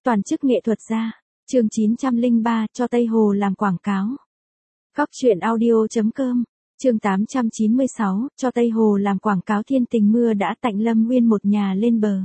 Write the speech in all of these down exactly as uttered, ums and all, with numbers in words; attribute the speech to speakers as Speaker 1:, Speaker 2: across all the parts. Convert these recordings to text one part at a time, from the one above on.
Speaker 1: Toàn chức nghệ thuật gia. Chương chín trăm lẻ ba, cho Tây Hồ làm quảng cáo. Góc truyện audio chấm com. Chương tám trăm chín mươi sáu, cho Tây Hồ làm quảng cáo. Thiên tình mưa đã tạnh Lâm Nguyên một nhà lên bờ.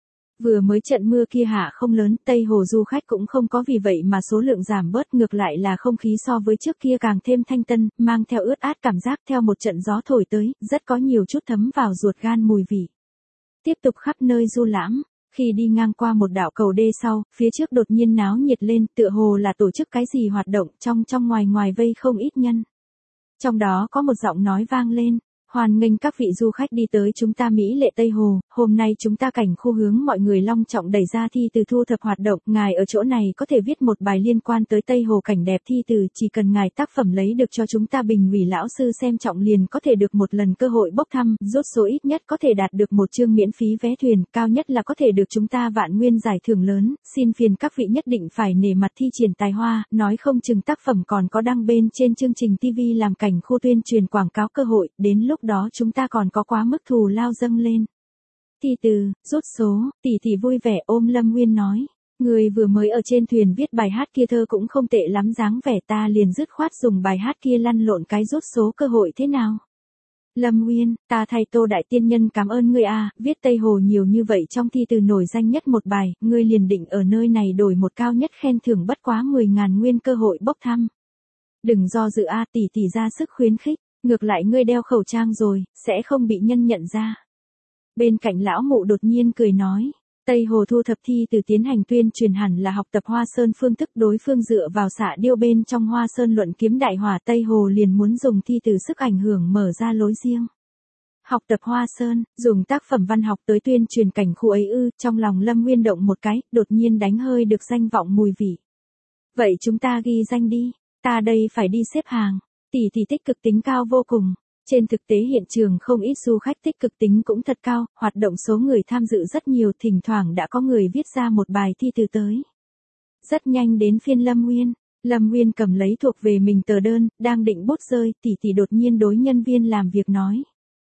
Speaker 1: Vừa mới trận mưa kia hạ không lớn, Tây Hồ du khách cũng không có vì vậy mà số lượng giảm bớt, ngược lại là không khí so với trước kia càng thêm thanh tân, mang theo ướt át cảm giác theo một trận gió thổi tới, rất có nhiều chút thấm vào ruột gan mùi vị. Tiếp tục khắp nơi du lãm. Khi đi ngang qua một đạo cầu đê sau, phía trước đột nhiên náo nhiệt lên, tựa hồ là tổ chức cái gì hoạt động, trong trong ngoài ngoài vây không ít nhân. Trong đó có một giọng nói vang lên, hoan nghênh các vị du khách đi tới chúng ta mỹ lệ Tây Hồ, hôm nay chúng ta cảnh khu hướng mọi người long trọng đẩy ra thi từ thu thập hoạt động, ngài ở chỗ này có thể viết một bài liên quan tới Tây Hồ cảnh đẹp thi từ, chỉ cần ngài tác phẩm lấy được cho chúng ta bình ủy lão sư xem trọng liền có thể được một lần cơ hội bốc thăm, rốt số ít nhất có thể đạt được một chương miễn phí vé thuyền, cao nhất là có thể được chúng ta vạn nguyên giải thưởng lớn, xin phiền các vị nhất định phải nể mặt thi triển tài hoa, nói không chừng tác phẩm còn có đăng bên trên chương trình ti vi làm cảnh khu tuyên truyền quảng cáo cơ hội, đến lúc đó chúng ta còn có quá mức thù lao dâng lên. Thi từ, rút số, tỷ tỷ vui vẻ ôm Lâm Nguyên nói. Người vừa mới ở trên thuyền viết bài hát kia thơ cũng không tệ lắm, dáng vẻ ta liền dứt khoát dùng bài hát kia lăn lộn cái rút số cơ hội thế nào. Lâm Nguyên, ta thay Tô Đại Tiên Nhân cảm ơn ngươi a, viết Tây Hồ nhiều như vậy trong thi từ nổi danh nhất một bài, ngươi liền định ở nơi này đổi một cao nhất khen thưởng bất quá mười ngàn nguyên cơ hội bốc thăm. Đừng do dự a, tỷ tỷ ra sức khuyến khích. Ngược lại ngươi đeo khẩu trang rồi, sẽ không bị nhân nhận ra. Bên cạnh lão mụ đột nhiên cười nói, Tây Hồ thu thập thi từ tiến hành tuyên truyền hẳn là học tập Hoa Sơn phương thức, đối phương dựa vào xạ điêu bên trong Hoa Sơn luận kiếm đại hỏa, Tây Hồ liền muốn dùng thi từ sức ảnh hưởng mở ra lối riêng. Học tập Hoa Sơn, dùng tác phẩm văn học tới tuyên truyền cảnh khu ấy ư, trong lòng Lâm Nguyên động một cái, đột nhiên đánh hơi được danh vọng mùi vị. Vậy chúng ta ghi danh đi, ta đây phải đi xếp hàng. Tỷ tỷ tích cực tính cao vô cùng. Trên thực tế hiện trường không ít du khách tích cực tính cũng thật cao, hoạt động số người tham dự rất nhiều, thỉnh thoảng đã có người viết ra một bài thi từ tới. Rất nhanh đến phiên Lâm Nguyên. Lâm Nguyên cầm lấy thuộc về mình tờ đơn, đang định bút rơi, tỷ tỷ đột nhiên đối nhân viên làm việc nói.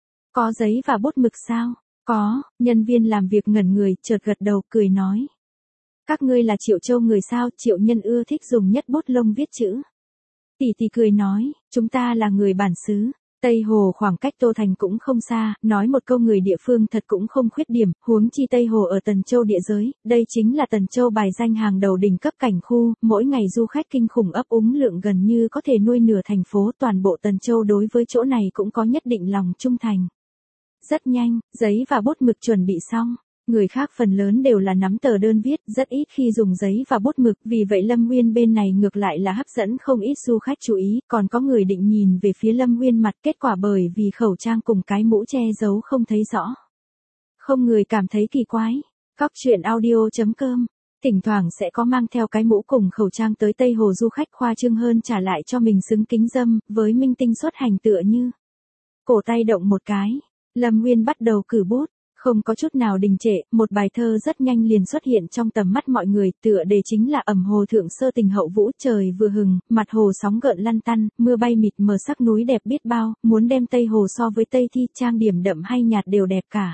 Speaker 1: Có giấy và bút mực sao? Có, nhân viên làm việc ngẩn người, chợt gật đầu, cười nói. Các ngươi là Triệu Châu người sao? Triệu Nhân ưa thích dùng nhất bút lông viết chữ. Tỷ tỷ cười nói, chúng ta là người bản xứ, Tây Hồ khoảng cách Tô Thành cũng không xa, nói một câu người địa phương thật cũng không khuyết điểm, huống chi Tây Hồ ở Tần Châu địa giới, đây chính là Tần Châu bài danh hàng đầu đỉnh cấp cảnh khu, mỗi ngày du khách kinh khủng ấp úng lượng gần như có thể nuôi nửa thành phố, toàn bộ Tần Châu đối với chỗ này cũng có nhất định lòng trung thành. Rất nhanh, giấy và bút mực chuẩn bị xong. Người khác phần lớn đều là nắm tờ đơn viết, rất ít khi dùng giấy và bút mực, vì vậy Lâm Nguyên bên này ngược lại là hấp dẫn không ít du khách chú ý, còn có người định nhìn về phía Lâm Nguyên mặt, kết quả bởi vì khẩu trang cùng cái mũ che giấu không thấy rõ. Không người cảm thấy kỳ quái. Góc truyện audio chấm com. Thỉnh thoảng sẽ có mang theo cái mũ cùng khẩu trang tới Tây Hồ du khách khoa trương hơn trả lại cho mình xứng kính dâm, với minh tinh xuất hành tựa như. Cổ tay động một cái, Lâm Nguyên bắt đầu cử bút. Không có chút nào đình trệ, một bài thơ rất nhanh liền xuất hiện trong tầm mắt mọi người, tựa đề chính là Ẩm Hồ Thượng Sơ Tình Hậu Vũ. Trời vừa hừng, mặt hồ sóng gợn lăn tăn, mưa bay mịt mờ, sắc núi đẹp biết bao, muốn đem Tây Hồ so với Tây Thi, trang điểm đậm hay nhạt đều đẹp cả.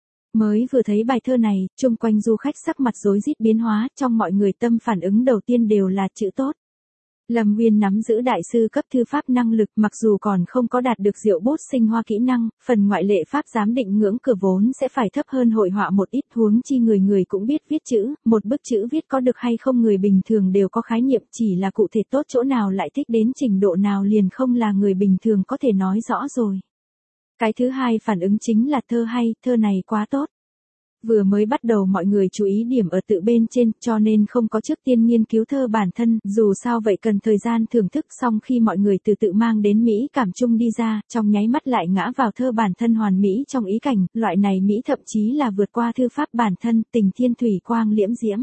Speaker 1: Mới vừa thấy bài thơ này, chung quanh du khách sắc mặt rối rít biến hóa, trong mọi người tâm phản ứng đầu tiên đều là chữ tốt. Lâm Nguyên nắm giữ đại sư cấp thư pháp năng lực, mặc dù còn không có đạt được diệu bút sinh hoa kỹ năng, phần ngoại lệ pháp giám định ngưỡng cửa vốn sẽ phải thấp hơn hội họa một ít, huống chi người người cũng biết viết chữ, một bức chữ viết có được hay không người bình thường đều có khái niệm, chỉ là cụ thể tốt chỗ nào lại thích đến trình độ nào liền không là người bình thường có thể nói rõ rồi. Cái thứ hai phản ứng chính là thơ hay, thơ này quá tốt. Vừa mới bắt đầu mọi người chú ý điểm ở tự bên trên, cho nên không có trước tiên nghiên cứu thơ bản thân, dù sao vậy cần thời gian thưởng thức, xong khi mọi người từ tự mang đến mỹ cảm chung đi ra, trong nháy mắt lại ngã vào thơ bản thân hoàn mỹ trong ý cảnh, loại này mỹ thậm chí là vượt qua thư pháp bản thân, tình thiên thủy quang liễm diễm.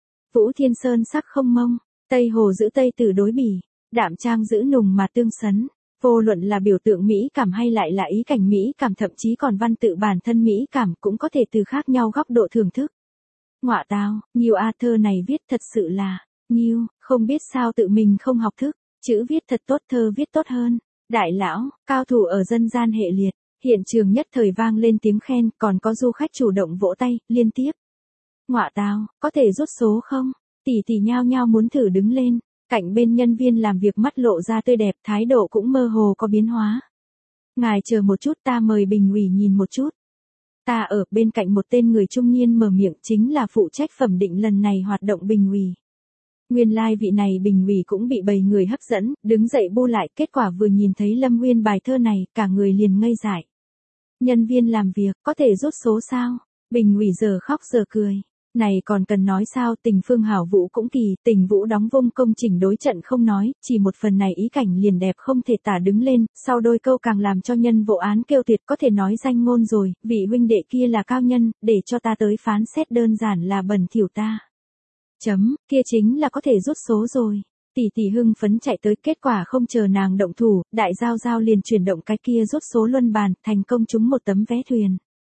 Speaker 1: Vũ thiên sơn sắc không mông, Tây Hồ giữ Tây Tử đối bỉ, đạm trang giữ nùng mà tương sấn. Vô luận là biểu tượng mỹ cảm hay lại là ý cảnh mỹ cảm, thậm chí còn văn tự bản thân mỹ cảm, cũng có thể từ khác nhau góc độ thưởng thức. Ngọa tao, Nghiêu a, thơ này viết thật sự là, Nghiêu, không biết sao tự mình không học thức, chữ viết thật tốt, thơ viết tốt hơn. Đại lão, cao thủ ở dân gian hệ liệt, hiện trường nhất thời vang lên tiếng khen, còn có du khách chủ động vỗ tay, liên tiếp. Ngọa tào, có thể rút số không? Tỷ tỷ nhao nhao muốn thử đứng lên. Cạnh bên nhân viên làm việc mắt lộ ra tươi đẹp, thái độ cũng mơ hồ có biến hóa. Ngài chờ một chút, ta mời Bình ủy nhìn một chút. Ta ở bên cạnh một tên người trung niên mở miệng, chính là phụ trách thẩm định lần này hoạt động Bình ủy. Nguyên lai like vị này Bình ủy cũng bị bầy người hấp dẫn, đứng dậy bu lại, kết quả vừa nhìn thấy Lâm Nguyên bài thơ này, cả người liền ngây dại. Nhân viên làm việc, có thể rút số sao? Bình ủy giờ khóc giờ cười. Này còn cần nói sao, Tình Phương hảo vũ cũng kỳ, Tình Vũ đóng vung công chỉnh đối trận không nói, chỉ một phần này ý cảnh liền đẹp không thể tả đứng lên, sau đôi câu càng làm cho nhân vô án kêu tuyệt, có thể nói danh ngôn rồi, vị huynh đệ kia là cao nhân, để cho ta tới phán xét đơn giản là bẩn thỉu ta. Chấm, kia chính là có thể rút số rồi. Tỷ tỷ hưng phấn chạy tới, kết quả không chờ nàng động thủ, đại giao giao liền chuyển động cái kia rút số luân bàn, thành công trúng một tấm vé thuyền.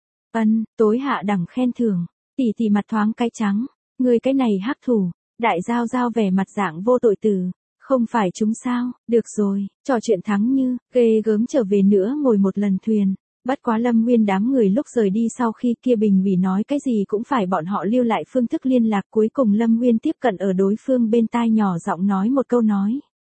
Speaker 1: Ân, tối hạ đẳng khen thưởng. Tỷ tỷ mặt thoáng cái trắng, người cái này hắc thủ. Đại giao giao vẻ mặt dạng vô tội tử, không phải chúng sao? Được rồi, trò chuyện thắng như, ghê gớm trở về nữa ngồi một lần thuyền. Bất quá Lâm Nguyên đám người lúc rời đi sau khi kia Bình ủy nói cái gì cũng phải bọn họ lưu lại phương thức liên lạc, cuối cùng Lâm Nguyên tiếp cận ở đối phương bên tai nhỏ giọng nói một câu nói.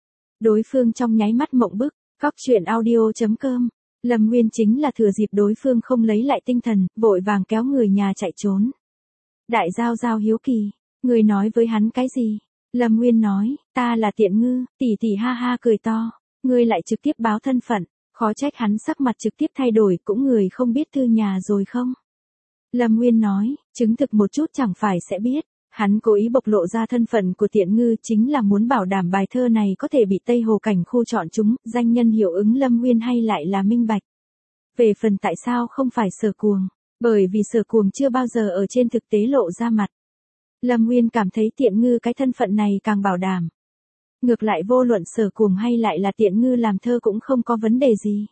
Speaker 1: Đối phương trong nháy mắt mộng bức, góc truyện audio chấm com. Lâm Nguyên chính là thừa dịp đối phương không lấy lại tinh thần, vội vàng kéo người nhà chạy trốn. Đại giao giao hiếu kỳ, người nói với hắn cái gì? Lâm Nguyên nói, ta là Tiện Ngư, tỷ tỷ ha ha cười to, ngươi lại trực tiếp báo thân phận, khó trách hắn sắc mặt trực tiếp thay đổi, cũng người không biết thư nhà rồi không? Lâm Nguyên nói, chứng thực một chút chẳng phải sẽ biết, hắn cố ý bộc lộ ra thân phận của Tiện Ngư chính là muốn bảo đảm bài thơ này có thể bị Tây Hồ Cảnh khu chọn chúng, danh nhân hiệu ứng Lâm Nguyên hay lại là minh bạch. Về phần tại sao không phải Sở Cuồng, bởi vì Sở Cuồng chưa bao giờ ở trên thực tế lộ ra mặt. Lâm Nguyên cảm thấy Tiện Ngư cái thân phận này càng bảo đảm. Ngược lại vô luận Sở Cuồng hay lại là Tiện Ngư làm thơ cũng không có vấn đề gì.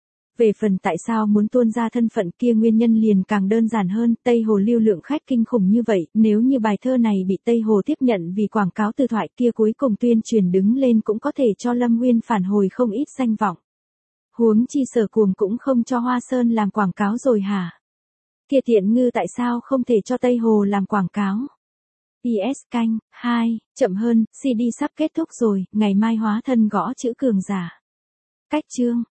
Speaker 1: Về phần tại sao muốn tuôn ra thân phận kia, nguyên nhân liền càng đơn giản hơn, Tây Hồ lưu lượng khách kinh khủng như vậy, nếu như bài thơ này bị Tây Hồ tiếp nhận vì quảng cáo từ thoại kia, cuối cùng tuyên truyền đứng lên cũng có thể cho Lâm Nguyên phản hồi không ít danh vọng. Huống chi Sở Cuồng cũng không cho Hoa Sơn làm quảng cáo rồi hả? Kia Tiện Ngư tại sao không thể cho Tây Hồ làm quảng cáo? pê ét canh, hai, chậm hơn, xê đê sắp kết thúc rồi, ngày mai hóa thân gõ chữ cường giả. Cách chương.